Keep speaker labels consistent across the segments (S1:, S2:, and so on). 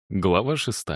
S1: Глава 6.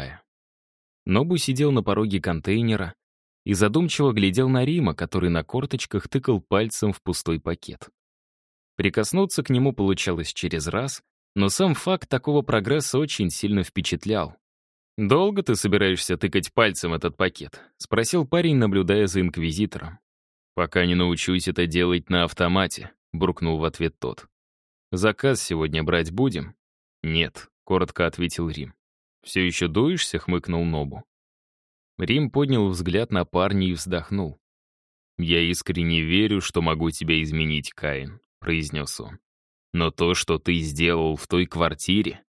S1: Нобу сидел на пороге контейнера и задумчиво глядел на Рима, который на корточках тыкал пальцем в пустой пакет. Прикоснуться к нему получалось через раз, но сам факт такого прогресса очень сильно впечатлял. «Долго ты собираешься тыкать пальцем этот пакет?» — спросил парень, наблюдая за инквизитором. «Пока не научусь это делать на автомате», — буркнул в ответ тот. «Заказ сегодня брать будем?» «Нет», — коротко ответил Рим. «Все еще дуешься?» — хмыкнул Нобу. Рим поднял взгляд на парня и вздохнул. «Я искренне верю, что могу тебя изменить, Каин», — произнес он. «Но то, что ты сделал в той квартире...»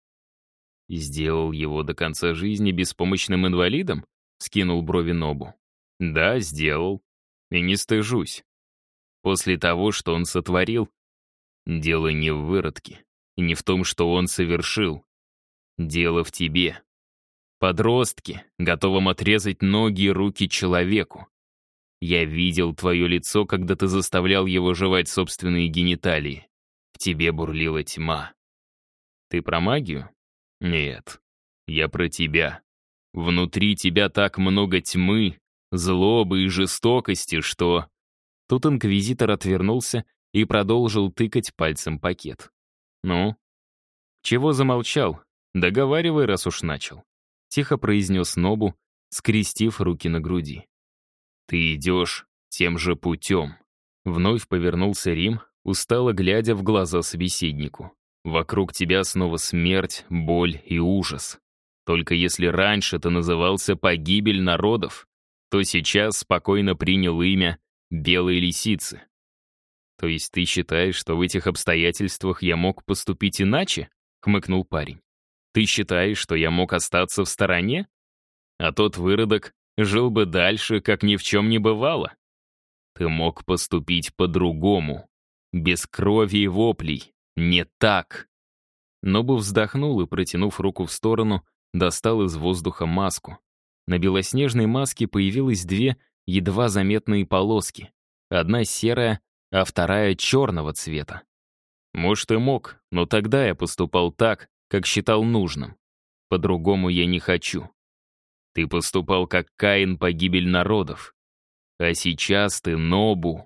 S1: «Сделал его до конца жизни беспомощным инвалидом?» — скинул брови Нобу. «Да, сделал. И не стыжусь. После того, что он сотворил, дело не в выродке, и не в том, что он совершил. Дело в тебе. Подростке, готовом отрезать ноги и руки человеку. Я видел твое лицо, когда ты заставлял его жевать собственные гениталии. В тебе бурлила тьма. Ты про магию? Нет. Я про тебя. Внутри тебя так много тьмы, злобы и жестокости, что...» Тут инквизитор отвернулся и продолжил тыкать пальцем пакет. «Ну? Чего замолчал? Договаривай, раз уж начал», — тихо произнес Нобу, скрестив руки на груди. «Ты идешь тем же путем», — вновь повернулся Рим, устало глядя в глаза собеседнику. «Вокруг тебя снова смерть, боль и ужас. Только если раньше ты назывался «Погибель народов», то сейчас спокойно принял имя «Белой лисицы». «То есть ты считаешь, что в этих обстоятельствах я мог поступить иначе?» — хмыкнул парень. «Ты считаешь, что я мог остаться в стороне? А тот выродок жил бы дальше, как ни в чем не бывало. Ты мог поступить по-другому, без крови и воплей, не так». Нобу вздохнул и, протянув руку в сторону, достал из воздуха маску. На белоснежной маске появилось две едва заметные полоски. Одна серая, а вторая черного цвета. Может, и мог, но тогда я поступал так, как считал нужным. По-другому я не хочу. Ты поступал как Каин, погибель народов. А сейчас ты Нобу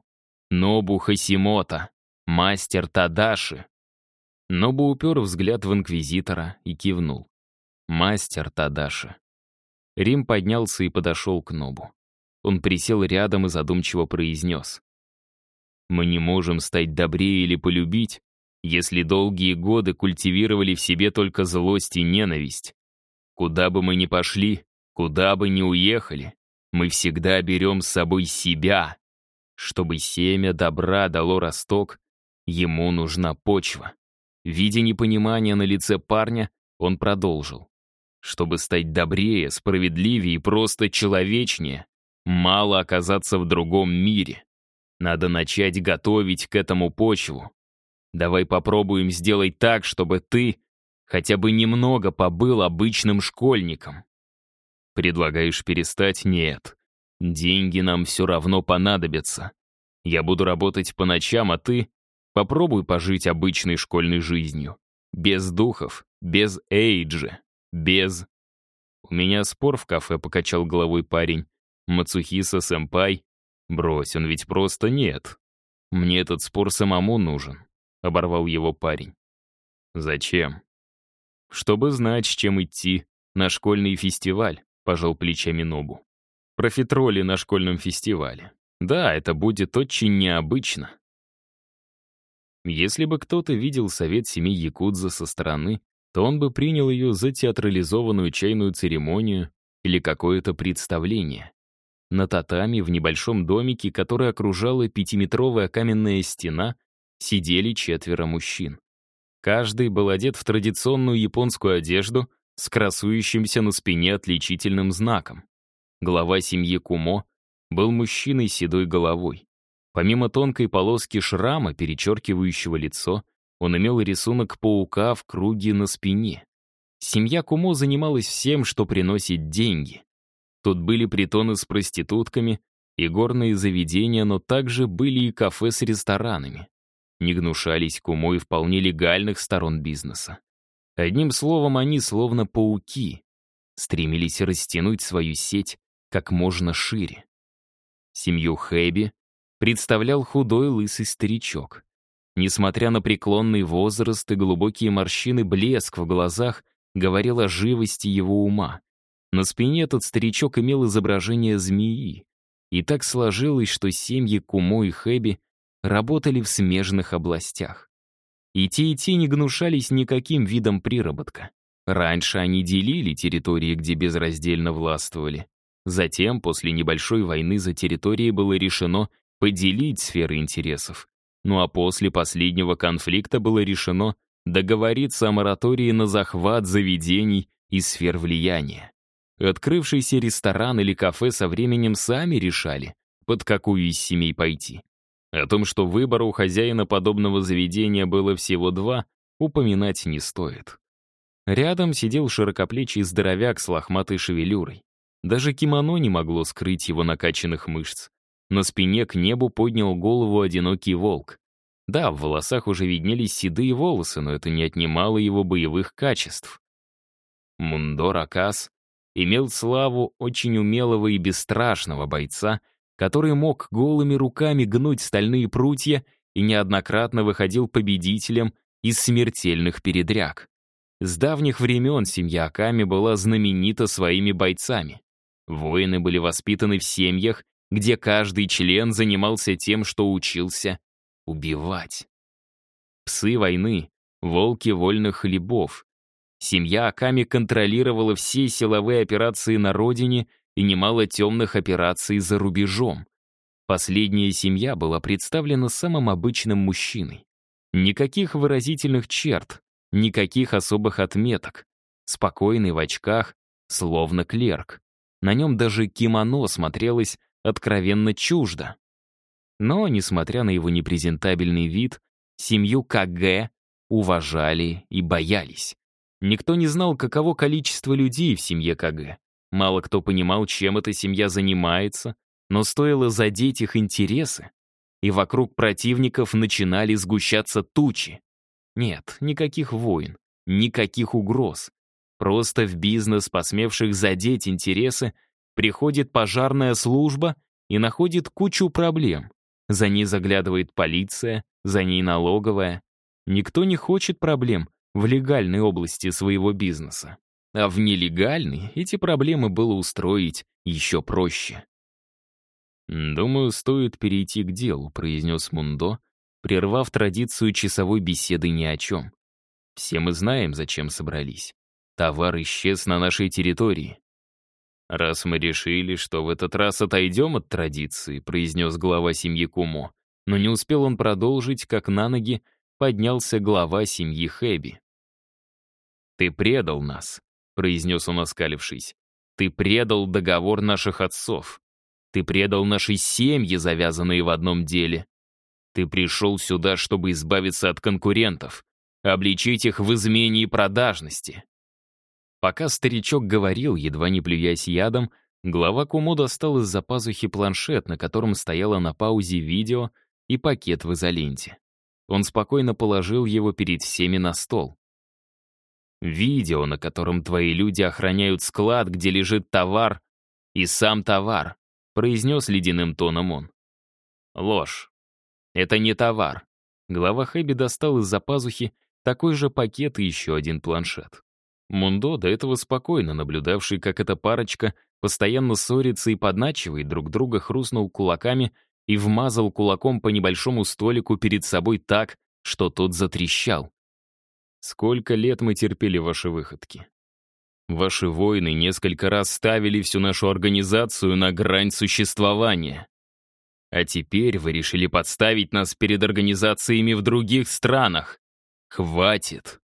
S1: Хасимота, мастер Тадаши. Нобу упер взгляд в инквизитора и кивнул. Мастер Тадаши. Рим поднялся и подошел к Нобу. Он присел рядом и задумчиво произнес. «Мы не можем стать добрее или полюбить, если долгие годы культивировали в себе только злость и ненависть. Куда бы мы ни пошли, куда бы ни уехали, мы всегда берем с собой себя. Чтобы семя добра дало росток, ему нужна почва». Видя непонимание на лице парня, он продолжил. «Чтобы стать добрее, справедливее и просто человечнее, мало оказаться в другом мире. Надо начать готовить к этому почву. Давай попробуем сделать так, чтобы ты хотя бы немного побыл обычным школьником». «Предлагаешь перестать?» «Нет. Деньги нам все равно понадобятся. Я буду работать по ночам, а ты попробуй пожить обычной школьной жизнью. Без духов, без эйджи, без...» «У меня спор в кафе», — покачал головой парень. «Мацухиса-сэмпай?» «Брось, он ведь просто нет. Мне этот спор самому нужен», — оборвал его парень. «Зачем?» «Чтобы знать, с чем идти на школьный фестиваль», — пожал плечами Нобу. «Профитроли на школьном фестивале. Да, это будет очень необычно». Если бы кто-то видел совет семьи Якудза со стороны, то он бы принял ее за театрализованную чайную церемонию или какое-то представление. На татами в небольшом домике, который окружала 5-метровая каменная стена, сидели 4 мужчин. Каждый был одет в традиционную японскую одежду с красующимся на спине отличительным знаком. Глава семьи Кумо был мужчиной с седой головой. Помимо тонкой полоски шрама, перечеркивающего лицо, он имел рисунок паука в круге на спине. Семья Кумо занималась всем, что приносит деньги. Тут были притоны с проститутками и горные заведения, но также были и кафе с ресторанами. Не гнушались Кумо и вполне легальных сторон бизнеса. Одним словом, они, словно пауки, стремились растянуть свою сеть как можно шире. Семью Хэби представлял худой лысый старичок. Несмотря на преклонный возраст и глубокие морщины, блеск в глазах говорил о живости его ума. На спине этот старичок имел изображение змеи. И так сложилось, что семьи Кумо и Хэби работали в смежных областях. И те не гнушались никаким видом приработка. Раньше они делили территории, где безраздельно властвовали. Затем, после небольшой войны за территории было решено поделить сферы интересов. Ну а после последнего конфликта было решено договориться о моратории на захват заведений и сфер влияния. Открывшийся ресторан или кафе со временем сами решали, под какую из семей пойти. О том, что выбора у хозяина подобного заведения было всего два, упоминать не стоит. Рядом сидел широкоплечий здоровяк с лохматой шевелюрой. Даже кимоно не могло скрыть его накачанных мышц. На спине к небу поднял голову одинокий волк. Да, в волосах уже виднелись седые волосы, но это не отнимало его боевых качеств. Мундо Ракас имел славу очень умелого и бесстрашного бойца, который мог голыми руками гнуть стальные прутья и неоднократно выходил победителем из смертельных передряг. С давних времен семья Аками была знаменита своими бойцами. Воины были воспитаны в семьях, где каждый член занимался тем, что учился убивать. Псы войны, волки вольных хлебов. Семья Аками контролировала все силовые операции на родине и немало темных операций за рубежом. Последняя семья была представлена самым обычным мужчиной. Никаких выразительных черт, никаких особых отметок. Спокойный в очках, словно клерк. На нем даже кимоно смотрелось откровенно чуждо. Но, несмотря на его непрезентабельный вид, семью Кагэ уважали и боялись. Никто не знал, каково количество людей в семье Кагэ. Мало кто понимал, чем эта семья занимается, но стоило задеть их интересы, и вокруг противников начинали сгущаться тучи. Нет, никаких войн, никаких угроз. Просто в бизнес, посмевших задеть интересы, приходит пожарная служба и находит кучу проблем. За ней заглядывает полиция, за ней налоговая. Никто не хочет проблем в легальной области своего бизнеса. А в нелегальной эти проблемы было устроить еще проще. «Думаю, стоит перейти к делу», — произнес Мундо, прервав традицию часовой беседы ни о чем. «Все мы знаем, зачем собрались. Товар исчез на нашей территории». «Раз мы решили, что в этот раз отойдем от традиции», — произнес глава семьи Кумо, но не успел он продолжить, как на ноги поднялся глава семьи Хэби. «Ты предал нас», — произнес он, оскалившись. «Ты предал договор наших отцов. Ты предал наши семьи, завязанные в одном деле. Ты пришел сюда, чтобы избавиться от конкурентов, обличить их в измене и продажности». Пока старичок говорил, едва не плюясь ядом, глава Кумо достал из-за пазухи планшет, на котором стояло на паузе видео и пакет в изоленте. Он спокойно положил его перед всеми на стол. «Видео, на котором твои люди охраняют склад, где лежит товар, и сам товар», произнес ледяным тоном он. «Ложь. Это не товар». Глава Хэби достал из-за пазухи такой же пакет и еще один планшет. Мундо, до этого спокойно наблюдавший, как эта парочка постоянно ссорится и подначивает друг друга, хрустнул кулаками и вмазал кулаком по небольшому столику перед собой так, что тот затрещал. «Сколько лет мы терпели ваши выходки? Ваши воины несколько раз ставили всю нашу организацию на грань существования. А теперь вы решили подставить нас перед организациями в других странах. Хватит!»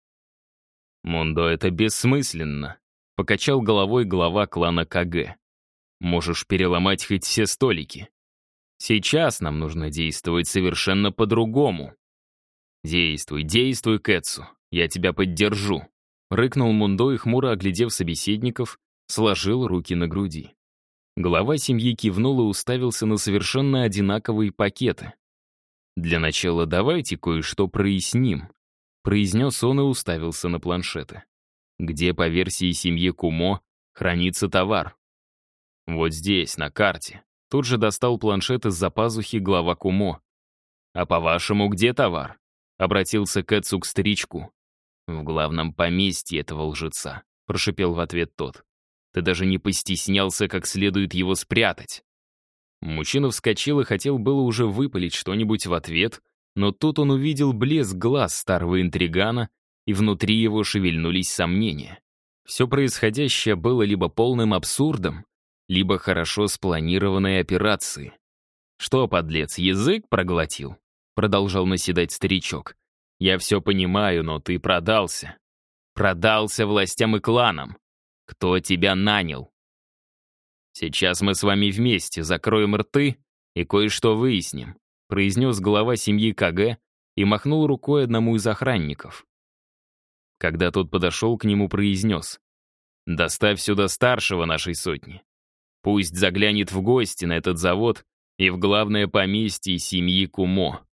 S1: «Мундо, это бессмысленно», — покачал головой глава клана Кагэ. «Можешь переломать хоть все столики. Сейчас нам нужно действовать совершенно по-другому». «Действуй, действуй, Кэтсу, я тебя поддержу», — рыкнул Мундо и, хмуро оглядев собеседников, сложил руки на груди. Глава семьи кивнул и уставился на совершенно одинаковые пакеты. «Для начала давайте кое-что проясним. произнес он и уставился на планшеты. «Где, по версии семьи Кумо, хранится товар?» «Вот здесь, на карте». Тут же достал планшет из-за пазухи глава Кумо. «А по-вашему, где товар?» Обратился Кэтсу к старичку. «В главном поместье этого лжеца», — прошипел в ответ тот. «Ты даже не постеснялся как следует его спрятать». Мужчина вскочил и хотел было уже выпалить что-нибудь в ответ, но тут он увидел блеск глаз старого интригана, и внутри его шевельнулись сомнения. Все происходящее было либо полным абсурдом, либо хорошо спланированной операцией. «Что, подлец, язык проглотил?» — продолжал наседать старичок. «Я все понимаю, но ты продался. Продался властям и кланам. Кто тебя нанял? Сейчас мы с вами вместе закроем рты и кое-что выясним», — произнес глава семьи КГ и махнул рукой одному из охранников. Когда тот подошел к нему, произнес: «Доставь сюда старшего нашей сотни. Пусть заглянет в гости на этот завод и в главное поместье семьи Кумо».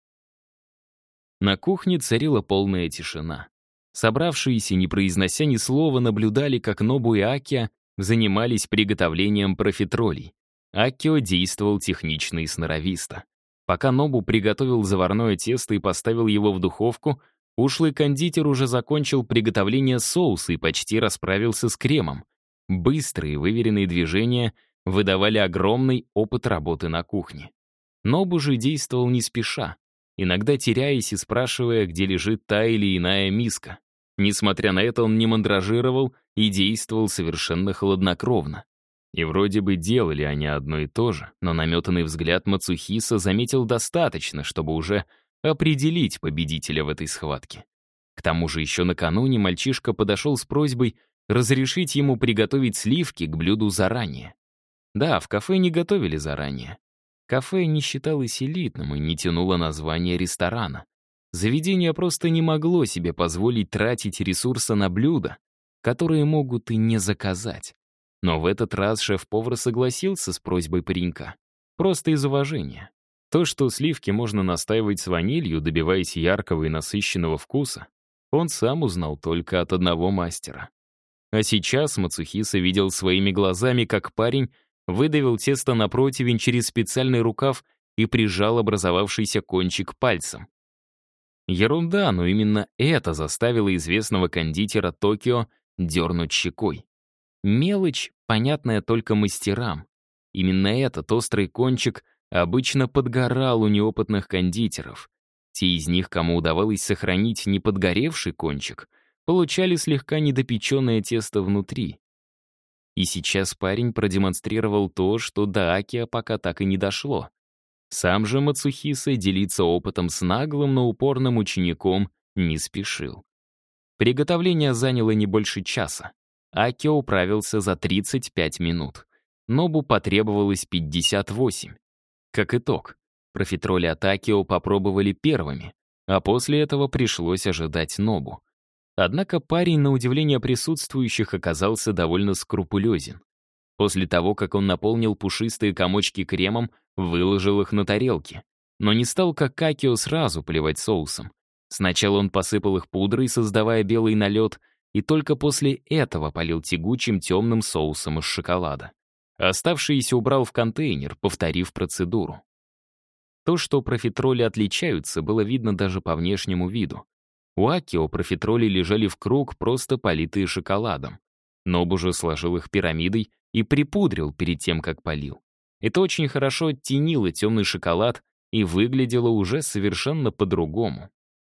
S1: На кухне царила полная тишина. Собравшиеся, не произнося ни слова, наблюдали, как Нобу и Акио занимались приготовлением профитролей. Акио действовал технично и сноровисто. Пока Нобу приготовил заварное тесто и поставил его в духовку, ушлый кондитер уже закончил приготовление соуса и почти расправился с кремом. Быстрые, выверенные движения выдавали огромный опыт работы на кухне. Нобу же действовал не спеша, иногда теряясь и спрашивая, где лежит та или иная миска. Несмотря на это, он не мандражировал и действовал совершенно хладнокровно. И вроде бы делали они одно и то же, но наметанный взгляд Мацухиса заметил достаточно, чтобы уже определить победителя в этой схватке. К тому же еще накануне мальчишка подошел с просьбой разрешить ему приготовить сливки к блюду заранее. Да, в кафе не готовили заранее. Кафе не считалось элитным и не тянуло название ресторана. Заведение просто не могло себе позволить тратить ресурсы на блюда, которые могут и не заказать. Но в этот раз шеф-повар согласился с просьбой паренька. Просто из уважения. То, что сливки можно настаивать с ванилью, добиваясь яркого и насыщенного вкуса, он сам узнал только от одного мастера. А сейчас Мацухиса видел своими глазами, как парень выдавил тесто на противень через специальный рукав и прижал образовавшийся кончик пальцем. Ерунда, но именно это заставило известного кондитера Токио дернуть щекой. Мелочь, понятная только мастерам. Именно этот острый кончик обычно подгорал у неопытных кондитеров. Те из них, кому удавалось сохранить неподгоревший кончик, получали слегка недопеченное тесто внутри. И сейчас парень продемонстрировал то, что до Акио пока так и не дошло. Сам же Мацухиса делиться опытом с наглым, но упорным учеником не спешил. Приготовление заняло не больше часа. Акио управился за 35 минут. Нобу потребовалось 58. Как итог, профитроли от Акио попробовали первыми, а после этого пришлось ожидать Нобу. Однако парень, на удивление присутствующих, оказался довольно скрупулезен. После того, как он наполнил пушистые комочки кремом, выложил их на тарелки. Но не стал, как Акио, сразу поливать соусом. Сначала он посыпал их пудрой, создавая белый налет, и только после этого полил тягучим темным соусом из шоколада. Оставшиеся убрал в контейнер, повторив процедуру. То, что профитроли отличаются, было видно даже по внешнему виду. У Акио профитроли лежали в круг, просто политые шоколадом. Нобу же сложил их пирамидой и припудрил перед тем, как полил. Это очень хорошо оттенило темный шоколад и выглядело уже совершенно по-другому.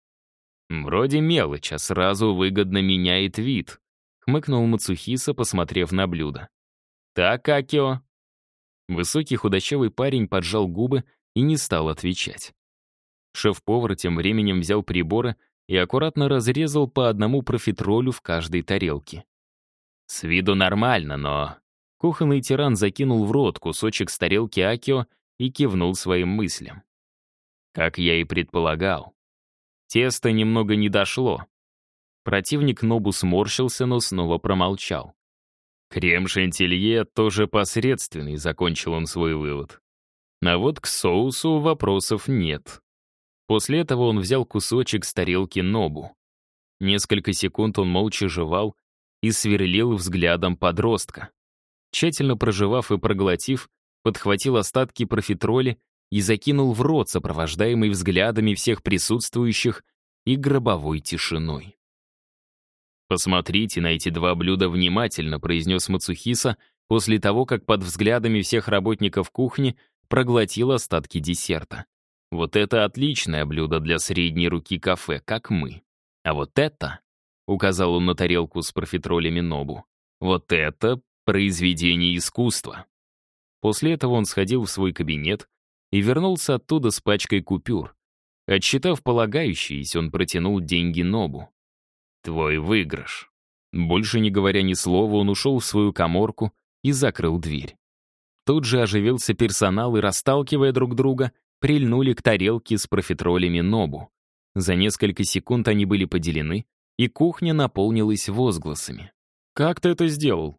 S1: «Вроде мелочь, а сразу выгодно меняет вид», — хмыкнул Мацухиса, посмотрев на блюдо. «Так, Акио?» Высокий худощавый парень поджал губы и не стал отвечать. Шеф-повар тем временем взял приборы и аккуратно разрезал по одному профитролю в каждой тарелке. «С виду нормально, но...» Кухонный тиран закинул в рот кусочек с тарелки Акио и кивнул своим мыслям. Как я и предполагал. Тесто немного не дошло. Противник Нобу сморщился, но снова промолчал. Крем-шантилье тоже посредственный, закончил он свой вывод. А вот к соусу вопросов нет. После этого он взял кусочек с тарелки Нобу. Несколько секунд он молча жевал и сверлил взглядом подростка. Тщательно прожевав и проглотив, подхватил остатки профитроли и закинул в рот, сопровождаемый взглядами всех присутствующих и гробовой тишиной. «Посмотрите на эти два блюда внимательно», — произнес Мацухиса после того, как под взглядами всех работников кухни проглотил остатки десерта. «Вот это отличное блюдо для средней руки кафе, как мы. А вот это», — указал он на тарелку с профитролями Нобу, «вот это произведение искусства». После этого он сходил в свой кабинет и вернулся оттуда с пачкой купюр. Отсчитав полагающиеся, он протянул деньги Нобу. «Твой выигрыш». Больше не говоря ни слова, он ушел в свою каморку и закрыл дверь. Тут же оживился персонал и, расталкивая друг друга, прильнули к тарелке с профитролями Нобу. За несколько секунд они были поделены, и кухня наполнилась возгласами. «Как ты это сделал?»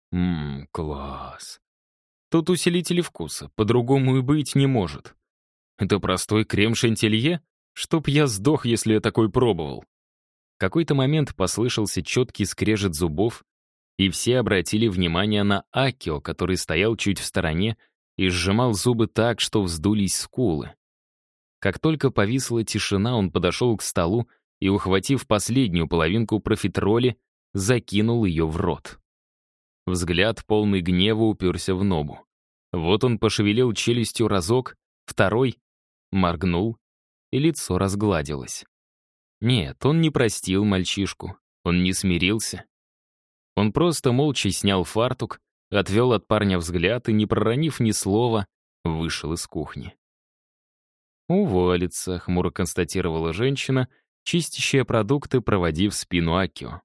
S1: Класс. Тут усилители вкуса, по-другому и быть не может. Это простой крем-шантилье? Чтоб я сдох, если я такой пробовал». В какой-то момент послышался четкий скрежет зубов, и все обратили внимание на Акио, который стоял чуть в стороне и сжимал зубы так, что вздулись скулы. Как только повисла тишина, он подошел к столу и, ухватив последнюю половинку профитроли, закинул ее в рот. Взгляд, полный гнева, уперся в Нобу. Вот он пошевелил челюстью разок, второй, моргнул, и лицо разгладилось. Нет, он не простил мальчишку, он не смирился. Он просто молча снял фартук, отвел от парня взгляд и, не проронив ни слова, вышел из кухни. «Уволится», — хмуро констатировала женщина, чистящая продукты, проводив спину Акио.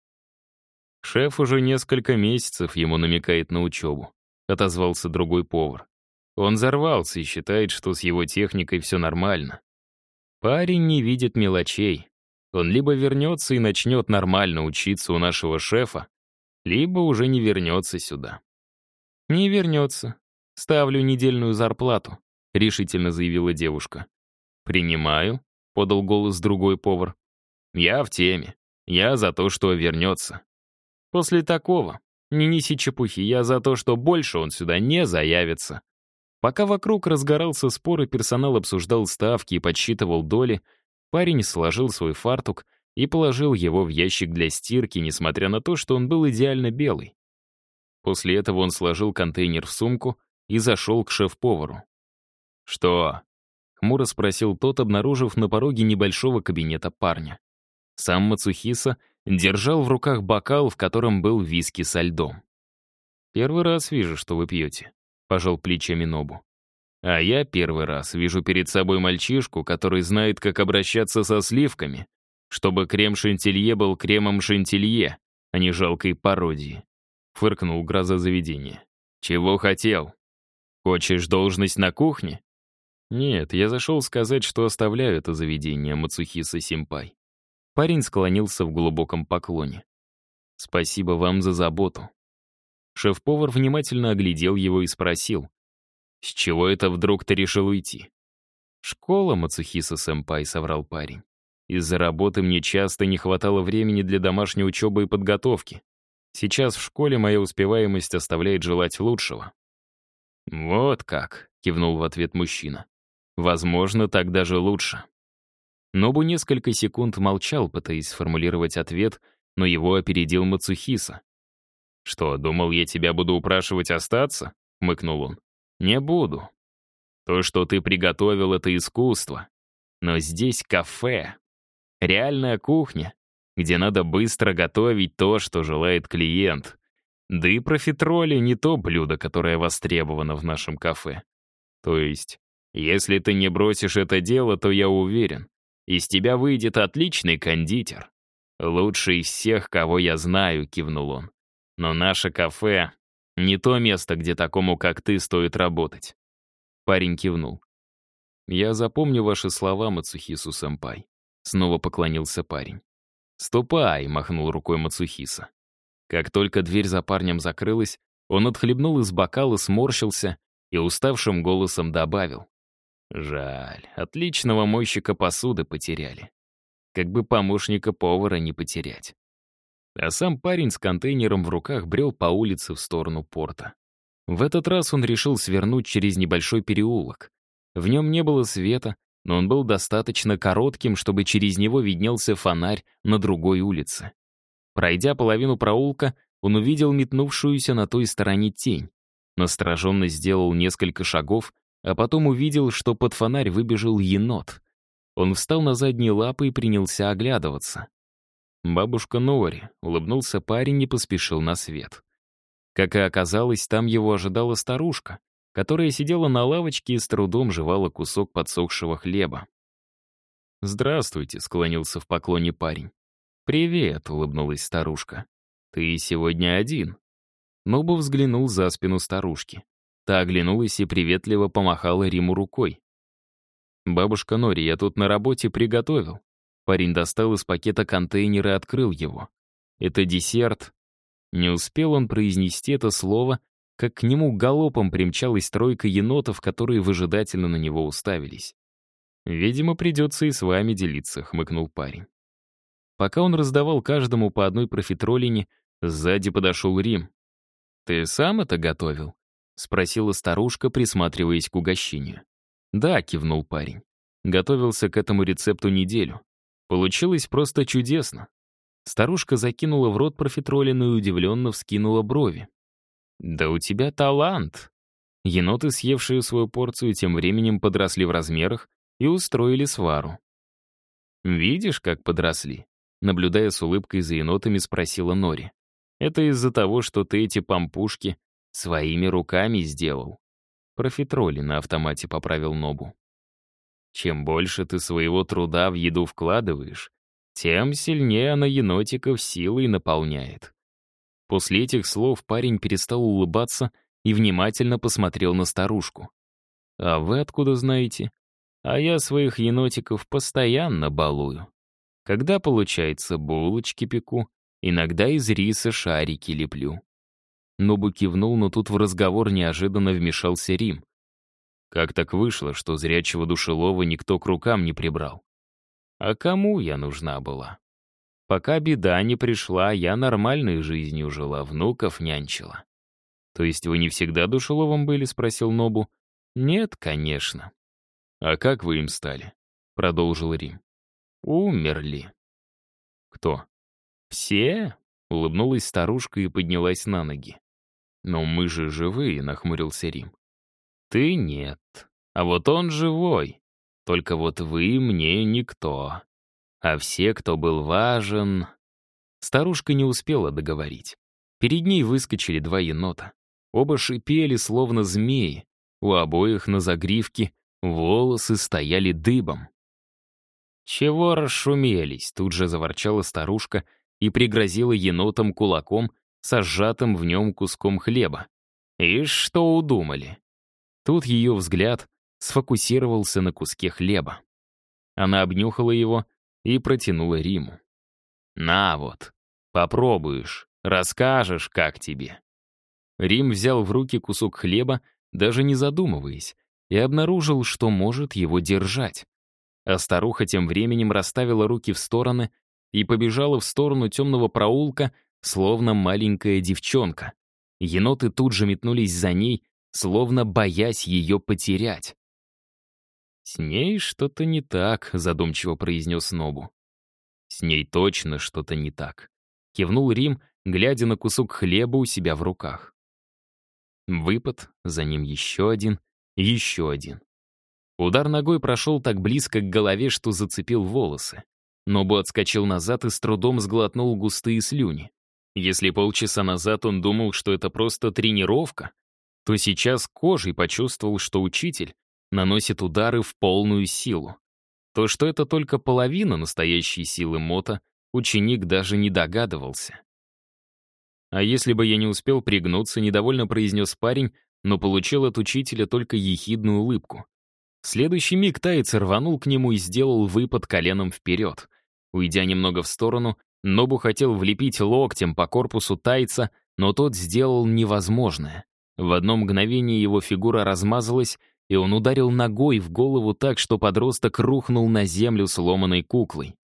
S1: «Шеф уже несколько месяцев ему намекает на учебу», — отозвался другой повар. «Он взорвался и считает, что с его техникой все нормально. Парень не видит мелочей. Он либо вернется и начнет нормально учиться у нашего шефа, либо уже не вернется сюда». «Не вернется. Ставлю недельную зарплату», — решительно заявила девушка. «Принимаю», — подал голос другой повар. «Я в теме. Я за то, что вернется». «После такого не неси чепухи, я за то, что больше он сюда не заявится». Пока вокруг разгорался спор и персонал обсуждал ставки и подсчитывал доли, парень сложил свой фартук и положил его в ящик для стирки, несмотря на то, что он был идеально белый. После этого он сложил контейнер в сумку и зашел к шеф-повару. «Что?» — хмуро спросил тот, обнаружив на пороге небольшого кабинета парня. Сам Мацухиса держал в руках бокал, в котором был виски со льдом. «Первый раз вижу, что вы пьете», — пожал плечами Нобу. «А я первый раз вижу перед собой мальчишку, который знает, как обращаться со сливками, чтобы крем-шантилье был кремом шантилье, а не жалкой пародией», — фыркнул грозозаведение. «Чего хотел? Хочешь должность на кухне?» «Нет, я зашел сказать, что оставляю это заведение, Мацухиса-симпай». Парень склонился в глубоком поклоне. «Спасибо вам за заботу». Шеф-повар внимательно оглядел его и спросил: «С чего это вдруг ты решил уйти?» «Школа, Мацухиса-сэмпай», — соврал парень. «Из-за работы мне часто не хватало времени для домашней учебы и подготовки. Сейчас в школе моя успеваемость оставляет желать лучшего». «Вот как», — кивнул в ответ мужчина. «Возможно, так даже лучше». Нобу несколько секунд молчал, пытаясь сформулировать ответ, но его опередил Мацухиса. «Что, думал, я тебя буду упрашивать остаться?» — хмыкнул он. «Не буду. То, что ты приготовил, — это искусство. Но здесь кафе. Реальная кухня, где надо быстро готовить то, что желает клиент. Да и профитроли — не то блюдо, которое востребовано в нашем кафе. То есть, если ты не бросишь это дело, то я уверен, из тебя выйдет отличный кондитер. Лучший из всех, кого я знаю», — кивнул он. «Но наше кафе — не то место, где такому, как ты, стоит работать». Парень кивнул. «Я запомню ваши слова, Мацухису-сэмпай», — снова поклонился парень. «Ступай», — махнул рукой Мацухиса. Как только дверь за парнем закрылась, он отхлебнул из бокала, сморщился и уставшим голосом добавил: «Жаль, отличного мойщика посуды потеряли. как бы помощника повара не потерять. А сам парень с контейнером в руках брел по улице в сторону порта. В этот раз он решил свернуть через небольшой переулок. В нем не было света, но он был достаточно коротким, чтобы через него виднелся фонарь на другой улице. Пройдя половину проулка, он увидел метнувшуюся на той стороне тень. Настороженно сделал несколько шагов, а потом увидел, что под фонарь выбежал енот. Он встал на задние лапы и принялся оглядываться. «Бабушка Нори», — улыбнулся парень и поспешил на свет. Как и оказалось, там его ожидала старушка, которая сидела на лавочке и с трудом жевала кусок подсохшего хлеба. «Здравствуйте», — склонился в поклоне парень. «Привет», — улыбнулась старушка. «Ты сегодня один?» Нобу взглянул за спину старушки. Та оглянулась и приветливо помахала Риму рукой. «Бабушка Нори, я тут на работе приготовил». Парень достал из пакета контейнер и открыл его. «Это десерт». Не успел он произнести это слово, как к нему галопом примчалась тройка енотов, которые выжидательно на него уставились. «Видимо, придется и с вами делиться», — хмыкнул парень. Пока он раздавал каждому по одной профитролине, сзади подошел Рим. «Ты сам это готовил?» — спросила старушка, присматриваясь к угощению. «Да», — кивнул парень. «Готовился к этому рецепту неделю. Получилось просто чудесно». Старушка закинула в рот профитролину и удивленно вскинула брови. «Да у тебя талант!» Еноты, съевшие свою порцию, тем временем подросли в размерах и устроили свару. «Видишь, как подросли?» Наблюдая с улыбкой за енотами, спросила Нори. «Это из-за того, что ты эти пампушки своими руками сделал». «Профитроли», — на автомате поправил Нобу. «Чем больше ты своего труда в еду вкладываешь, тем сильнее она енотиков силой наполняет». После этих слов парень перестал улыбаться и внимательно посмотрел на старушку. «А вы откуда знаете?» «А я своих енотиков постоянно балую. Когда получается, булочки пеку, иногда из риса шарики леплю». Нобу кивнул, но тут в разговор неожиданно вмешался Рим. «Как так вышло, что зрячего душелова никто к рукам не прибрал? А кому я нужна была? Пока беда не пришла, я нормальной жизнью жила, внуков нянчила». «То есть вы не всегда душеловом были?» — спросил Нобу. «Нет, конечно». «А как вы им стали?» — продолжил Рим. «Умерли». «Кто?» «Все?» — улыбнулась старушка и поднялась на ноги. «Но мы же живые», — нахмурился Рим. «Ты нет. А вот он живой. Только вот вы мне никто. А все, кто был важен...» Старушка не успела договорить. Перед ней выскочили два енота. Оба шипели, словно змеи. У обоих на загривке волосы стояли дыбом. «Чего расшумелись?» — тут же заворчала старушка и пригрозила енотам кулаком со сжатым в нем куском хлеба. «Ишь, что удумали?» Тут ее взгляд сфокусировался на куске хлеба. Она обнюхала его и протянула Риму. «На вот, попробуешь, расскажешь, как тебе». Рим взял в руки кусок хлеба, даже не задумываясь, и обнаружил, что может его держать. А старуха тем временем расставила руки в стороны и побежала в сторону темного проулка, словно маленькая девчонка. Еноты тут же метнулись за ней, словно боясь ее потерять. «С ней что-то не так», — задумчиво произнес Нобу. «С ней точно что-то не так», — кивнул Рим, глядя на кусок хлеба у себя в руках. Выпад, за ним еще один, еще один. Удар ногой прошел так близко к голове, что зацепил волосы. Нобу отскочил назад и с трудом сглотнул густые слюни. Если полчаса назад он думал, что это просто тренировка, то сейчас кожей почувствовал, что учитель наносит удары в полную силу. То, что это только половина настоящей силы Мото, ученик даже не догадывался. «А если бы я не успел пригнуться», — недовольно произнес парень, но получил от учителя только ехидную улыбку. В следующий миг таец рванул к нему и сделал выпад коленом вперед. Уйдя немного в сторону, Нобу хотел влепить локтем по корпусу тайца, но тот сделал невозможное. В одно мгновение его фигура размазалась, и он ударил ногой в голову так, что подросток рухнул на землю сломанной куклой.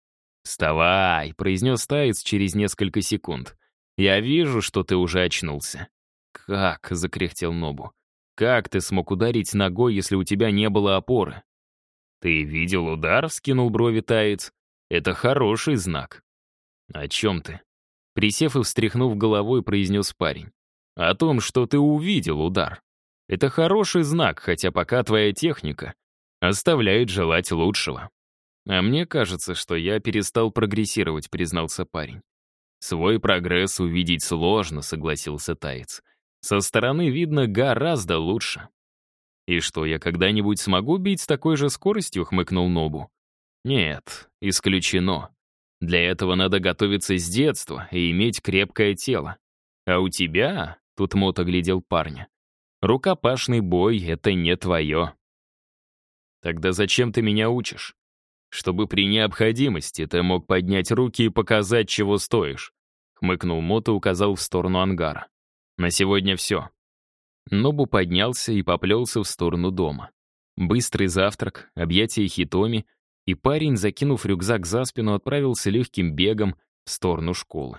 S1: «Вставай», — произнес Таец через несколько секунд. «Я вижу, что ты уже очнулся». «Как?» — закряхтел Нобу. «Как ты смог ударить ногой, если у тебя не было опоры?» «Ты видел удар?» — вскинул брови Таец. «Это хороший знак». «О чем ты?» Присев и встряхнув головой, произнес парень. «О том, что ты увидел удар. Это хороший знак, хотя пока твоя техника оставляет желать лучшего». «А мне кажется, что я перестал прогрессировать», — признался парень. «Свой прогресс увидеть сложно», — согласился Таец. «Со стороны видно гораздо лучше». «И что, я когда-нибудь смогу бить с такой же скоростью?» — хмыкнул Нобу. «Нет, исключено. Для этого надо готовиться с детства и иметь крепкое тело. А у тебя, — тут Мото глядел парня, — рукопашный бой — это не твое». «Тогда зачем ты меня учишь?» «Чтобы при необходимости ты мог поднять руки и показать, чего стоишь», — хмыкнул Мото и указал в сторону ангара. «На сегодня все». Нобу поднялся и поплелся в сторону дома. Быстрый завтрак, объятия Хитоми, и парень, закинув рюкзак за спину, отправился легким бегом в сторону школы.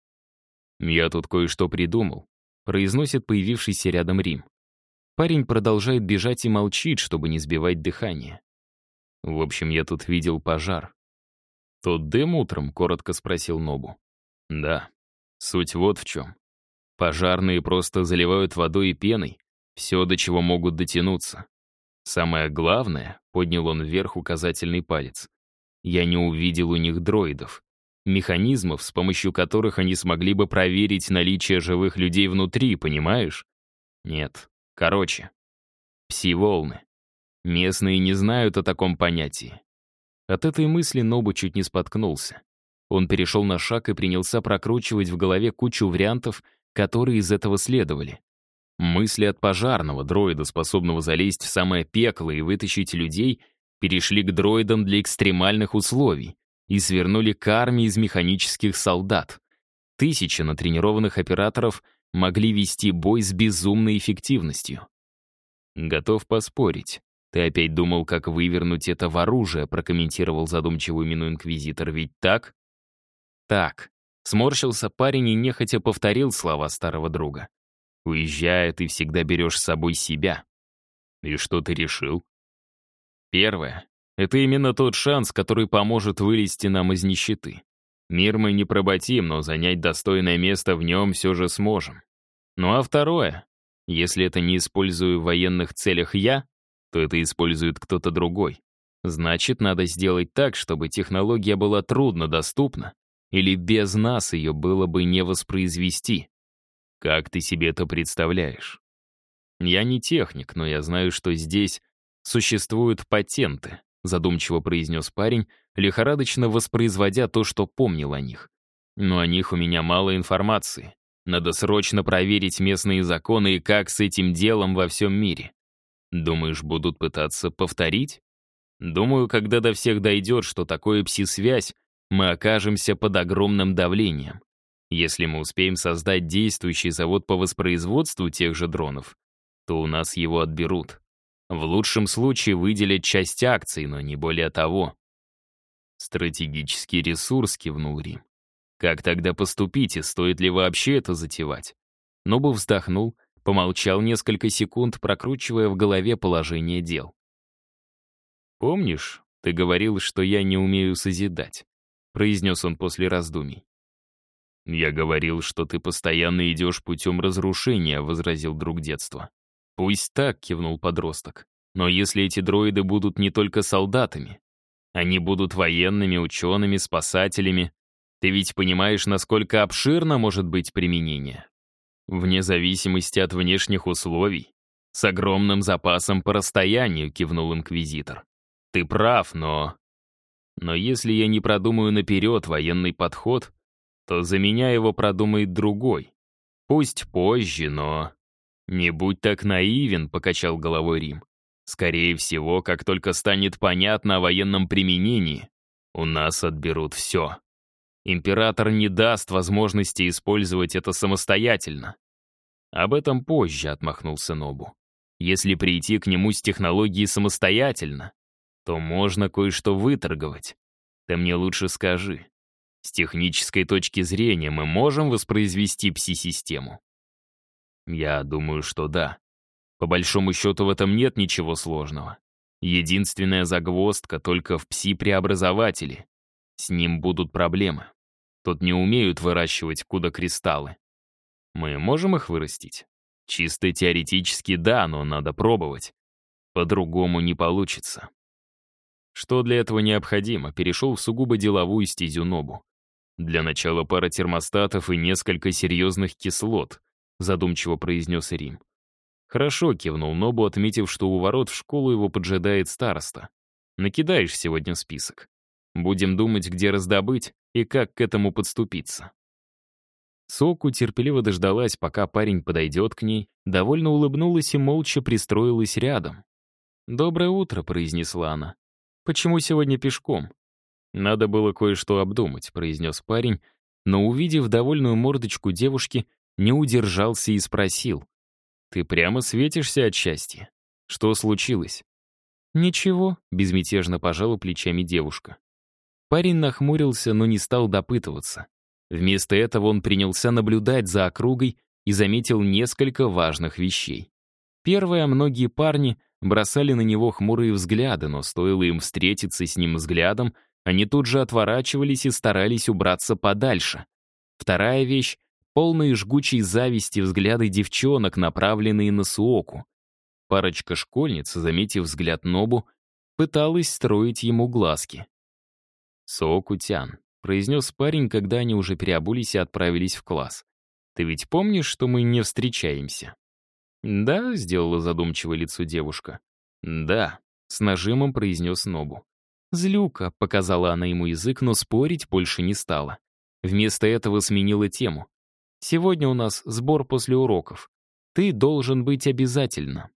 S1: «Я тут кое-что придумал», — произносит появившийся рядом Рим. Парень продолжает бежать и молчит, чтобы не сбивать дыхание. «В общем, я тут видел пожар». «Тот дым утром?» — коротко спросил Нобу. «Да. Суть вот в чем. Пожарные просто заливают водой и пеной все, до чего могут дотянуться. Самое главное, — поднял он вверх указательный палец, — я не увидел у них дроидов, механизмов, с помощью которых они смогли бы проверить наличие живых людей внутри, понимаешь? Нет. Короче. Пси-волны. Местные не знают о таком понятии». От этой мысли Нобу чуть не споткнулся. Он перешел на шаг и принялся прокручивать в голове кучу вариантов, которые из этого следовали. Мысли от пожарного дроида, способного залезть в самое пекло и вытащить людей, перешли к дроидам для экстремальных условий и свернули к армии из механических солдат. Тысячи натренированных операторов могли вести бой с безумной эффективностью. «Готов поспорить. Ты опять думал, как вывернуть это в оружие», прокомментировал задумчивую мину инквизитор. «Ведь так?» «Так». Сморщился парень и нехотя повторил слова старого друга. «Уезжая, ты всегда берешь с собой себя». «И что ты решил?» «Первое. Это именно тот шанс, который поможет вылезти нам из нищеты. Мир мы не проботим, но занять достойное место в нем все же сможем. Ну а второе. Если это не использую в военных целях я, то это использует кто-то другой. Значит, надо сделать так, чтобы технология была труднодоступна, или без нас ее было бы не воспроизвести. Как ты себе это представляешь? Я не техник, но я знаю, что здесь существуют патенты», задумчиво произнес парень, лихорадочно воспроизводя то, что помнил о них. «Но о них у меня мало информации. Надо срочно проверить местные законы и как с этим делом во всем мире. Думаешь, будут пытаться повторить? Думаю, когда до всех дойдет, что такое пси-связь, мы окажемся под огромным давлением. Если мы успеем создать действующий завод по воспроизводству тех же дронов, то у нас его отберут. В лучшем случае выделят часть акций, но не более того». «Стратегический ресурс», — кивнул Рим. «Как тогда поступить, и стоит ли вообще это затевать?» Нобу вздохнул, помолчал несколько секунд, прокручивая в голове положение дел. «Помнишь, ты говорил, что я не умею созидать?» — произнес он после раздумий. «Я говорил, что ты постоянно идешь путем разрушения», — возразил друг детства. «Пусть так», — кивнул подросток. «Но если эти дроиды будут не только солдатами, они будут военными, учеными, спасателями, ты ведь понимаешь, насколько обширно может быть применение? Вне зависимости от внешних условий, с огромным запасом по расстоянию», — кивнул инквизитор. «Ты прав, но если я не продумаю наперед военный подход, то за меня его продумает другой. Пусть позже, но...» «Не будь так наивен», — покачал головой Рим. «Скорее всего, как только станет понятно о военном применении, у нас отберут все. Император не даст возможности использовать это самостоятельно». «Об этом позже», — отмахнулся Нобу. «Если прийти к нему с технологией самостоятельно, то можно кое-что выторговать. Ты мне лучше скажи, с технической точки зрения мы можем воспроизвести пси-систему? Я думаю, что да. По большому счету в этом нет ничего сложного. Единственная загвоздка только в пси-преобразователе. С ним будут проблемы. Тут не умеют выращивать кудо-кристаллы. Мы можем их вырастить? Чисто теоретически да, но надо пробовать. По-другому не получится. Что для этого необходимо, перешел в сугубо деловую стезю Нобу. Для начала пара термостатов и несколько серьезных кислот, задумчиво произнес Рим. «Хорошо», — кивнул Нобу, отметив, что у ворот в школу его поджидает староста. «Накидаешь сегодня список. Будем думать, где раздобыть и как к этому подступиться». Соку терпеливо дождалась, пока парень подойдет к ней, довольно улыбнулась и молча пристроилась рядом. «Доброе утро», — произнесла она. «Почему сегодня пешком?» «Надо было кое-что обдумать», — произнес парень, но, увидев довольную мордочку девушки, не удержался и спросил. «Ты прямо светишься от счастья. Что случилось?» «Ничего», — безмятежно пожала плечами девушка. Парень нахмурился, но не стал допытываться. Вместо этого он принялся наблюдать за округой и заметил несколько важных вещей. Первое, многие парни бросали на него хмурые взгляды, но стоило им встретиться с ним взглядом, они тут же отворачивались и старались убраться подальше. Вторая вещь — полные жгучей зависти взгляды девчонок, направленные на Суоку. Парочка школьниц, заметив взгляд Нобу, пыталась строить ему глазки. «Суоку-тян», — произнес парень, когда они уже переобулись и отправились в класс. «Ты ведь помнишь, что мы не встречаемся?» «Да», — сделала задумчивое лицо девушка. «Да», — с нажимом произнес Нобу. «Злюка», — показала она ему язык, но спорить больше не стала. Вместо этого сменила тему. «Сегодня у нас сбор после уроков. Ты должен быть обязательно».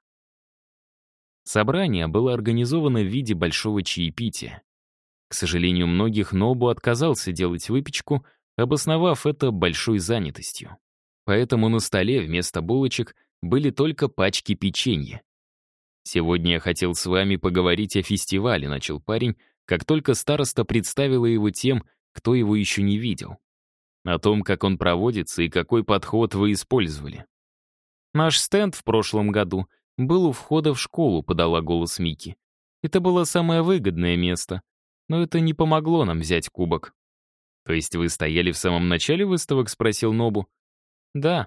S1: Собрание было организовано в виде большого чаепития. К сожалению, многих Нобу отказался делать выпечку, обосновав это большой занятостью. Поэтому на столе вместо булочек были только пачки печенья. «Сегодня я хотел с вами поговорить о фестивале», — начал парень, как только староста представила его тем, кто его еще не видел. О том, как он проводится и какой подход вы использовали. «Наш стенд в прошлом году был у входа в школу», — подала голос Мики. «Это было самое выгодное место, но это не помогло нам взять кубок». «То есть вы стояли в самом начале выставок?» — спросил Нобу. «Да».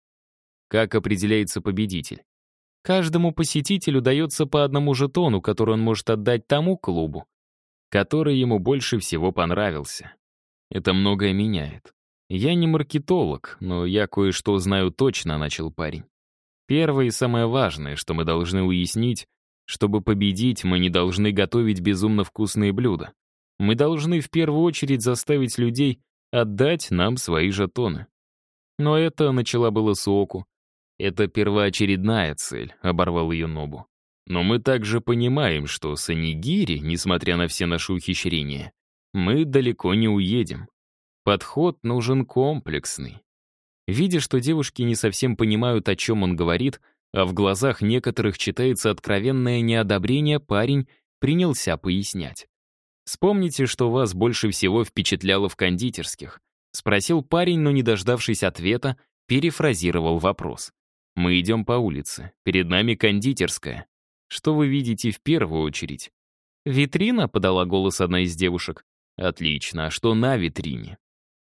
S1: «Как определяется победитель?» «Каждому посетителю дается по одному жетону, который он может отдать тому клубу, который ему больше всего понравился. Это многое меняет. Я не маркетолог, но я кое-что знаю точно», — начал парень. «Первое и самое важное, что мы должны уяснить, чтобы победить, мы не должны готовить безумно вкусные блюда. Мы должны в первую очередь заставить людей отдать нам свои жетоны». «Но это», — начала было Суоку. «Это первоочередная цель», — оборвал ее Нобу. «Но мы также понимаем, что с онигири, несмотря на все наши ухищрения, мы далеко не уедем. Подход нужен комплексный». Видя, что девушки не совсем понимают, о чем он говорит, а в глазах некоторых читается откровенное неодобрение, парень принялся пояснять. «Вспомните, что вас больше всего впечатляло в кондитерских», — спросил парень, но, не дождавшись ответа, перефразировал вопрос. «Мы идем по улице. Перед нами кондитерская. Что вы видите в первую очередь?» «Витрина», — подала голос одна из девушек. «Отлично. А что на витрине?»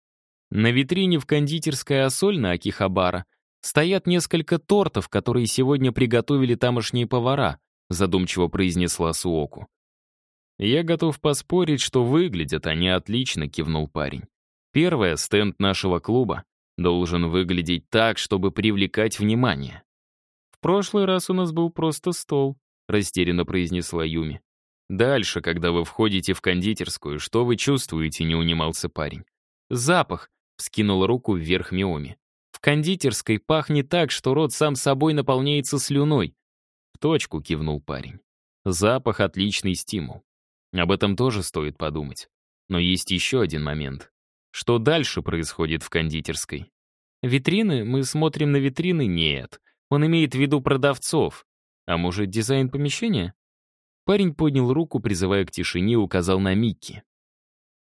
S1: На витрине в кондитерской Ассоль на Акихабара стоят несколько тортов, которые сегодня приготовили тамошние повара, задумчиво произнесла Суоку. «Я готов поспорить, что выглядят они отлично», — кивнул парень. «Первое, стенд нашего клуба должен выглядеть так, чтобы привлекать внимание». «В прошлый раз у нас был просто стол», — растерянно произнесла Юми. «Дальше, когда вы входите в кондитерскую, что вы чувствуете?» — не унимался парень. «Запах», — вскинула руку вверх Миоми. «В кондитерской пахнет так, что рот сам собой наполняется слюной». «В точку», — кивнул парень. «Запах — отличный стимул. Об этом тоже стоит подумать. Но есть еще один момент. Что дальше происходит в кондитерской? Витрины? Мы смотрим на витрины? Нет. Он имеет в виду продавцов. А может, дизайн помещения?» Парень поднял руку, призывая к тишине, и указал на Микки.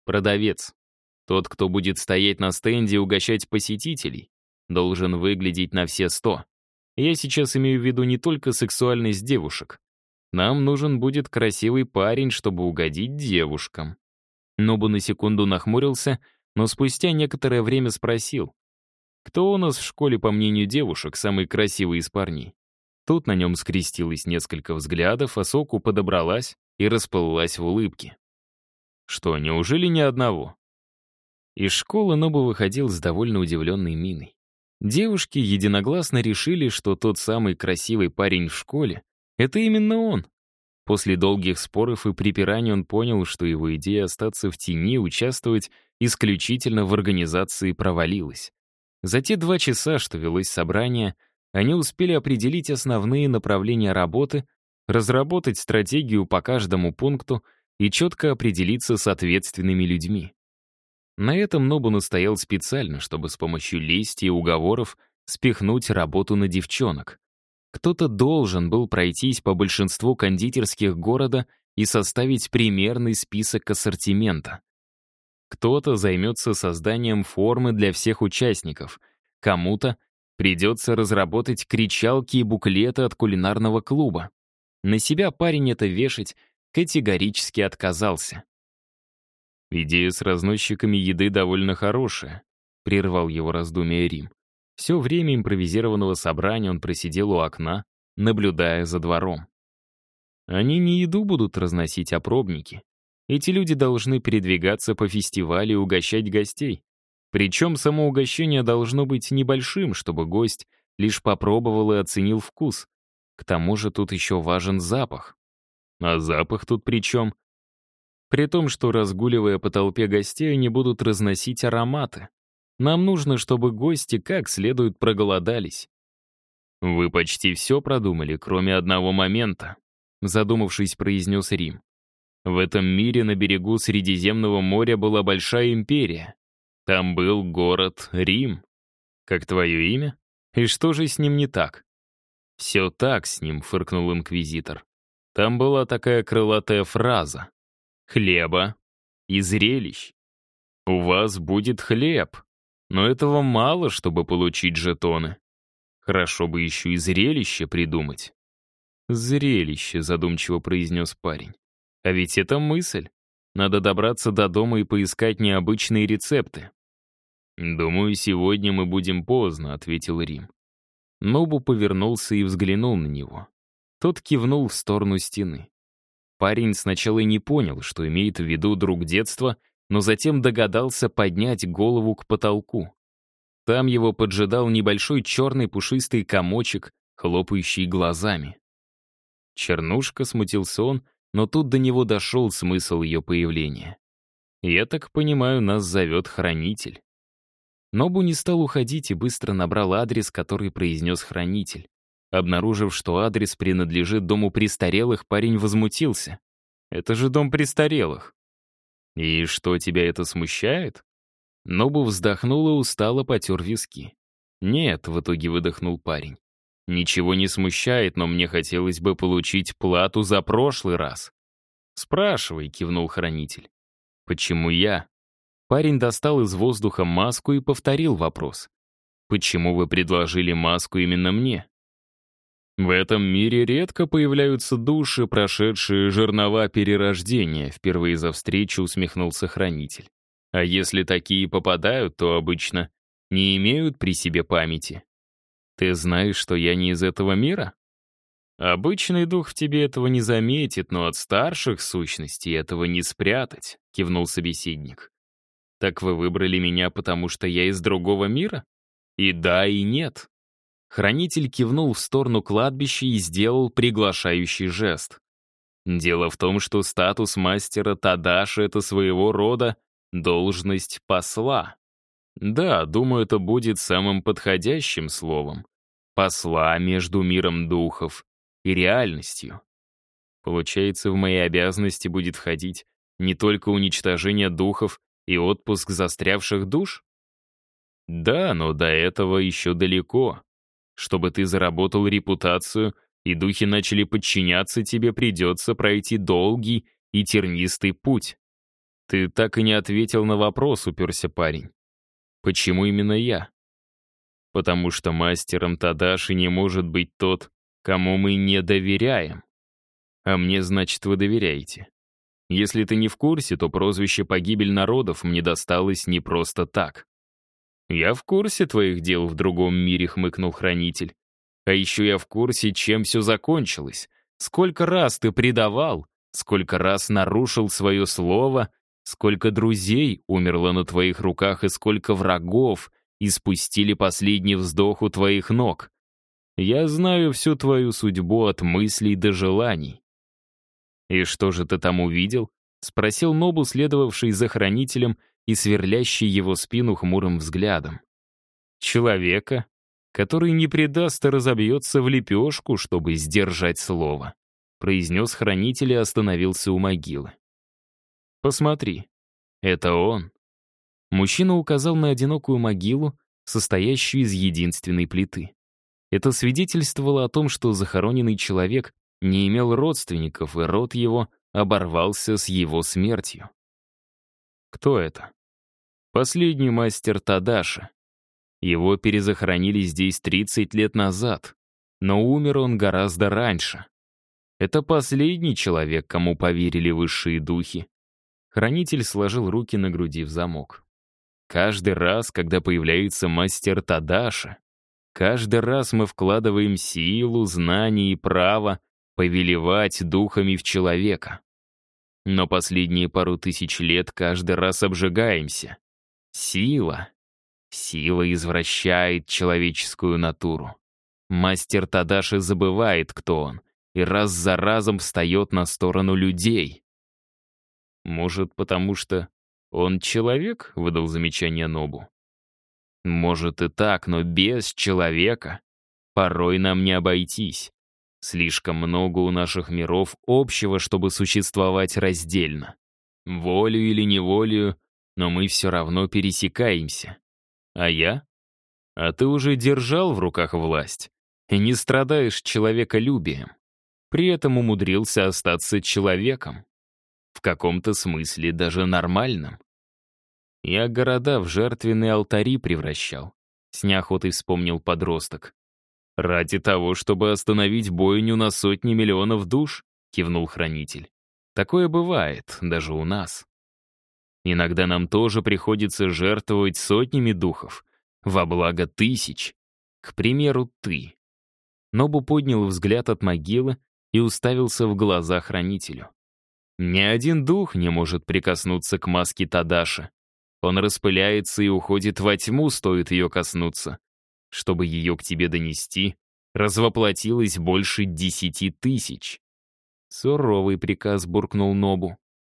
S1: Продавец. Тот, кто будет стоять на стенде и угощать посетителей, должен выглядеть на все 100. Я сейчас имею в виду не только сексуальность девушек. Нам нужен будет красивый парень, чтобы угодить девушкам». Нобу на секунду нахмурился, но спустя некоторое время спросил: «Кто у нас в школе, по мнению девушек, самый красивый из парней?» Тут на нем скрестилось несколько взглядов, а Соку подобралась и расплылась в улыбке. «Что, неужели ни одного?» Из школы Нобу выходил с довольно удивленной миной. Девушки единогласно решили, что тот самый красивый парень в школе — это именно он. После долгих споров и припираний он понял, что его идея остаться в тени, участвовать исключительно в организации провалилась. За те 2 часа, что велось собрание, они успели определить основные направления работы, разработать стратегию по каждому пункту и четко определиться с ответственными людьми. На этом Нобу настоял специально, чтобы с помощью лести и уговоров спихнуть работу на девчонок. Кто-то должен был пройтись по большинству кондитерских города и составить примерный список ассортимента. Кто-то займется созданием формы для всех участников, кому-то придется разработать кричалки и буклеты от кулинарного клуба. На себя парень это вешать категорически отказался. «Идея с разносчиками еды довольно хорошая», — прервал его раздумие Рим. Все время импровизированного собрания он просидел у окна, наблюдая за двором. «Они не еду будут разносить, а пробники. Эти люди должны передвигаться по фестивалю и угощать гостей. Причем само угощение должно быть небольшим, чтобы гость лишь попробовал и оценил вкус. К тому же тут еще важен запах». «А запах тут при чем?» «При том, что, разгуливая по толпе гостей, они будут разносить ароматы. Нам нужно, чтобы гости как следует проголодались». «Вы почти все продумали, кроме одного момента», — задумавшись, произнес Рим. «В этом мире на берегу Средиземного моря была большая империя. Там был город Рим. Как твое имя? И что же с ним не так?» «Все так с ним», — фыркнул инквизитор. «Там была такая крылатая фраза: хлеба и зрелищ. У вас будет хлеб, но этого мало, чтобы получить жетоны. Хорошо бы еще и зрелище придумать». «Зрелище», — задумчиво произнес парень. «А ведь это мысль. Надо добраться до дома и поискать необычные рецепты». «Думаю, сегодня мы будем поздно», — ответил Рим. Нобу повернулся и взглянул на него. Тот кивнул в сторону стены. Парень сначала и не понял, что имеет в виду друг детства, но затем догадался поднять голову к потолку. Там его поджидал небольшой черный пушистый комочек, хлопающий глазами. «Чернушка», — смутился он, но тут до него дошел смысл ее появления. «Я так понимаю, нас зовет Хранитель». Нобу не стал уходить и быстро набрал адрес, который произнес Хранитель. Обнаружив, что адрес принадлежит дому престарелых, парень возмутился. «Это же дом престарелых». «И что, тебя это смущает?» Нобу вздохнул и устало потер виски. «Нет», — в итоге выдохнул парень. «Ничего не смущает, но мне хотелось бы получить плату за прошлый раз». «Спрашивай», — кивнул Хранитель. «Почему я?» Парень достал из воздуха маску и повторил вопрос. «Почему вы предложили маску именно мне?» «В этом мире редко появляются души, прошедшие жернова перерождения», — впервые за встречу усмехнулся Хранитель. «А если такие попадают, то обычно не имеют при себе памяти. Ты знаешь, что я не из этого мира?» «Обычный дух в тебе этого не заметит, но от старших сущностей этого не спрятать», — кивнул собеседник. «Так вы выбрали меня, потому что я из другого мира? И да, и нет». Хранитель кивнул в сторону кладбища и сделал приглашающий жест. «Дело в том, что статус мастера Тадаши — это своего рода должность посла. Да, думаю, это будет самым подходящим словом. Посла между миром духов и реальностью. Получается, в мои обязанности будет входить не только уничтожение духов и отпуск застрявших душ? Да, но до этого еще далеко. Чтобы ты заработал репутацию, и духи начали подчиняться тебе, придется пройти долгий и тернистый путь. «Ты так и не ответил на вопрос», — уперся парень. «Почему именно я?» «Потому что мастером Тадаши не может быть тот, кому мы не доверяем. А мне, значит, вы доверяете. Если ты не в курсе, то прозвище «Погибель народов» мне досталось не просто так». «Я в курсе твоих дел в другом мире», — хмыкнул Хранитель. «А еще я в курсе, чем все закончилось. Сколько раз ты предавал, сколько раз нарушил свое слово, сколько друзей умерло на твоих руках и сколько врагов испустили последний вздох у твоих ног. Я знаю всю твою судьбу от мыслей до желаний». «И что же ты там увидел?» — спросил Нобу, следовавший за Хранителем и сверлящий его спину хмурым взглядом. «Человека, который не предаст и разобьется в лепешку, чтобы сдержать слово», — произнес Хранитель и остановился у могилы. «Посмотри, это он». Мужчина указал на одинокую могилу, состоящую из единственной плиты. Это свидетельствовало о том, что захороненный человек не имел родственников, и род его оборвался с его смертью. Кто это? Последний мастер Тадаши. Его перезахоронили здесь 30 лет назад, но умер он гораздо раньше. Это последний человек, кому поверили высшие духи. Хранитель сложил руки на груди в замок. Каждый раз, когда появляется мастер Тадаши, каждый раз мы вкладываем силу, знания и право повелевать духами в человека. Но последние пару тысяч лет каждый раз обжигаемся. Сила извращает человеческую натуру. Мастер Тадаши забывает, кто он, и раз за разом встает на сторону людей. «Может, потому что он человек?» — выдал замечание Нобу. «Может и так, но без человека порой нам не обойтись. Слишком много у наших миров общего, чтобы существовать раздельно. Волю или неволею, но мы все равно пересекаемся. А я? А ты уже держал в руках власть и не страдаешь человеколюбием. При этом умудрился остаться человеком. В каком-то смысле даже нормальным. Я города в жертвенные алтари превращал», — с неохотой вспомнил подросток. «Ради того, чтобы остановить бойню на сотни миллионов душ?» — кивнул Хранитель. «Такое бывает, даже у нас. Иногда нам тоже приходится жертвовать сотнями духов во благо тысяч. К примеру, ты». Нобу поднял взгляд от могилы и уставился в глаза Хранителю. «Ни один дух не может прикоснуться к маске Тадаши. Он распыляется и уходит во тьму, стоит ее коснуться. Чтобы ее к тебе донести, развоплотилось больше 10 тысяч». «Суровый приказ», — буркнул Нобу.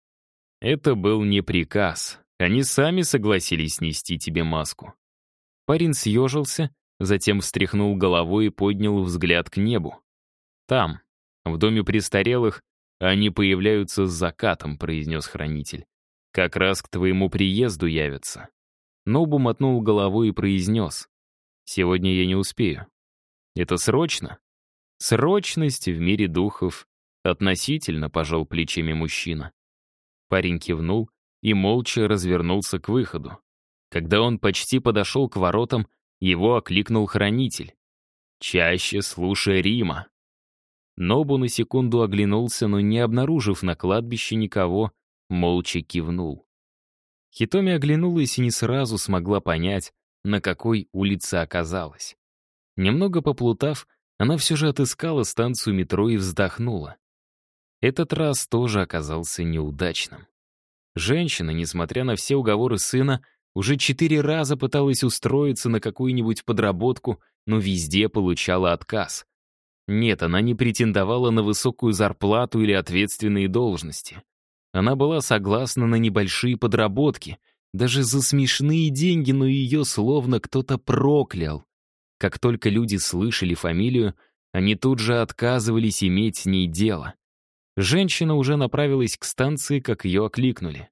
S1: «Это был не приказ. Они сами согласились нести тебе маску». Парень съежился, затем встряхнул головой и поднял взгляд к небу. «Там, в доме престарелых, они появляются с закатом», — произнес Хранитель. «Как раз к твоему приезду явятся». Нобу мотнул головой и произнес: «Сегодня я не успею». «Это срочно?» «Срочность в мире духов относительно», — пожал плечами мужчина. Парень кивнул и молча развернулся к выходу. Когда он почти подошел к воротам, его окликнул Хранитель. «Чаще слушай Рима». Нобу на секунду оглянулся, но, не обнаружив на кладбище никого, молча кивнул. Хитоми оглянулась и не сразу смогла понять, на какой улице оказалась. Немного поплутав, она все же отыскала станцию метро и вздохнула. Этот раз тоже оказался неудачным. Женщина, несмотря на все уговоры сына, уже 4 раза пыталась устроиться на какую-нибудь подработку, но везде получала отказ. Нет, она не претендовала на высокую зарплату или ответственные должности. Она была согласна на небольшие подработки, даже за смешные деньги, но ее словно кто-то проклял. Как только люди слышали фамилию, они тут же отказывались иметь с ней дело. Женщина уже направилась к станции, как ее окликнули.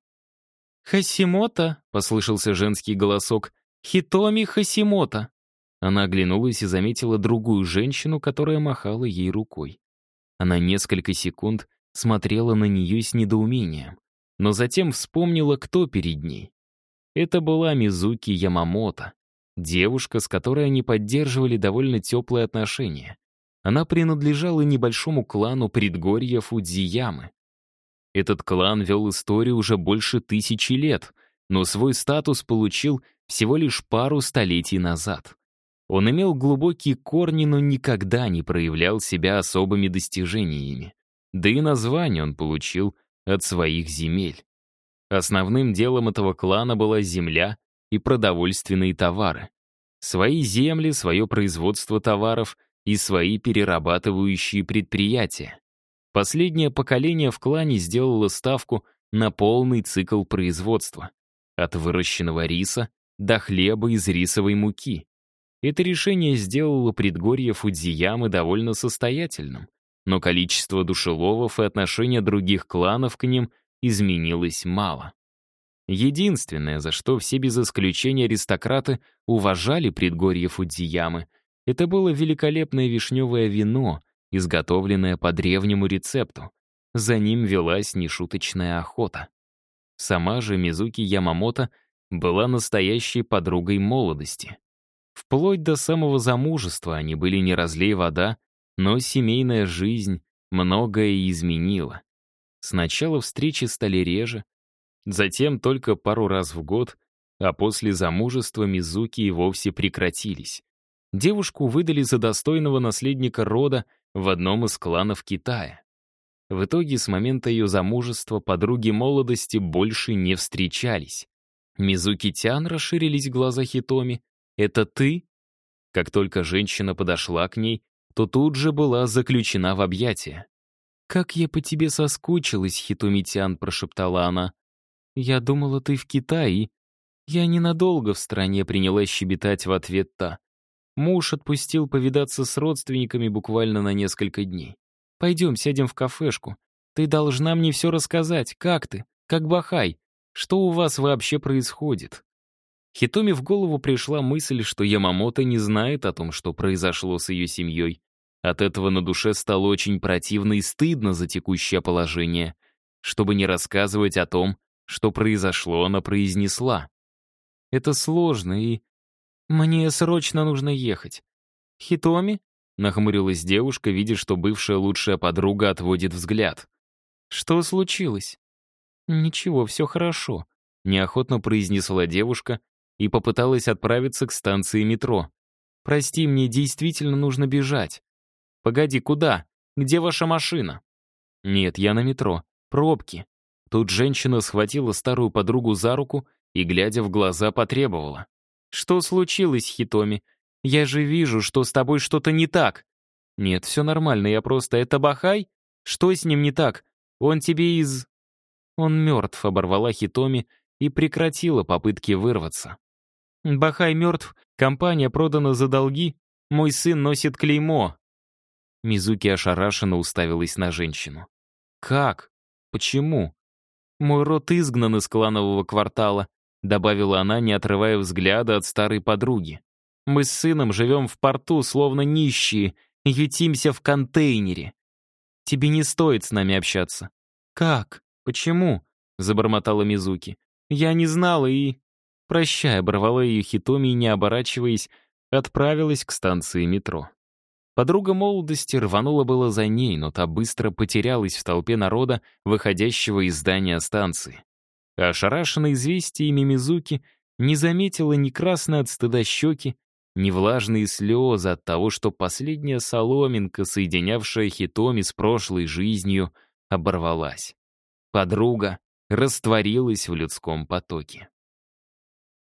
S1: «Хасимото», — послышался женский голосок, — «Хитоми Хасимото». Она оглянулась и заметила другую женщину, которая махала ей рукой. Она несколько секунд смотрела на нее с недоумением. но затем вспомнила, кто перед ней. Это была Мизуки Ямамото, девушка, с которой они поддерживали довольно теплые отношения. Она принадлежала небольшому клану предгорья Фудзиямы. Этот клан вел историю уже больше 1000 лет, но свой статус получил всего лишь пару столетий назад. Он имел глубокие корни, но никогда не проявлял себя особыми достижениями. Да и название он получил от своих земель. Основным делом этого клана была земля и продовольственные товары. Свои земли, свое производство товаров и свои перерабатывающие предприятия. Последнее поколение в клане сделало ставку на полный цикл производства. От выращенного риса до хлеба из рисовой муки. Это решение сделало предгорье Фудзиямы довольно состоятельным, но количество душеловов и отношение других кланов к ним изменилось мало. Единственное, за что все без исключения аристократы уважали предгорье Фудзиямы, это было великолепное вишневое вино, изготовленное по древнему рецепту. За ним велась нешуточная охота. Сама же Мизуки Ямамото была настоящей подругой молодости. Вплоть до самого замужества они были не разлей вода, но семейная жизнь многое изменила. Сначала встречи стали реже, затем только пару раз в год, а после замужества Мизуки и вовсе прекратились. Девушку выдали за достойного наследника рода в одном из кланов Китая. В итоге с момента ее замужества подруги молодости больше не встречались. Мизуки-тян, расширились глаза Хитоми. «Это ты?» Как только женщина подошла к ней, то тут же была заключена в объятия. «Как я по тебе соскучилась, Хитоми-тян», — прошептала она. «Я думала, ты в Китае». «Я ненадолго в стране», — принялась щебетать в ответ та. «Муж отпустил повидаться с родственниками буквально на несколько дней. Пойдем, сядем в кафешку. Ты должна мне все рассказать. Как ты? Как Бахай? Что у вас вообще происходит?» Хитоми в голову пришла мысль, что Ямамото не знает о том, что произошло с ее семьей. От этого на душе стало очень противно и стыдно за текущее положение. Чтобы не рассказывать о том, что произошло, она произнесла: «Это сложно, и мне срочно нужно ехать». «Хитоми?» — нахмурилась девушка, видя, что бывшая лучшая подруга отводит взгляд. «Что случилось?» «Ничего, все хорошо», — неохотно произнесла девушка и попыталась отправиться к станции метро. «Прости, мне действительно нужно бежать». «Погоди, куда? Где ваша машина?» «Нет, я на метро. Пробки». Тут женщина схватила старую подругу за руку и, глядя в глаза, потребовала: «Что случилось, Хитоми? Я же вижу, что с тобой что-то не так». «Нет, все нормально, я просто... Это Бахай? Что с ним не так? Он тебе из...» «Он мертв», — оборвала Хитоми и прекратила попытки вырваться. «Бахай мертв, компания продана за долги, мой сын носит клеймо». Мизуки ошарашенно уставилась на женщину. «Как? Почему?» «Мой род изгнан из кланового квартала», — добавила она, не отрывая взгляда от старой подруги. «Мы с сыном живем в порту, словно нищие, и ютимся в контейнере. Тебе не стоит с нами общаться». «Как? Почему?» — забормотала Мизуки. «Я не знала и...» «Прощай», — оборвала ее Хитоми и, не оборачиваясь, отправилась к станции метро. Подруга молодости рванула было за ней, но та быстро потерялась в толпе народа, выходящего из здания станции. А ошарашенная известиями Мизуки не заметила ни красной от стыда щеки, ни влажные слезы от того, что последняя соломинка, соединявшая Хитоми с прошлой жизнью, оборвалась. Подруга растворилась в людском потоке.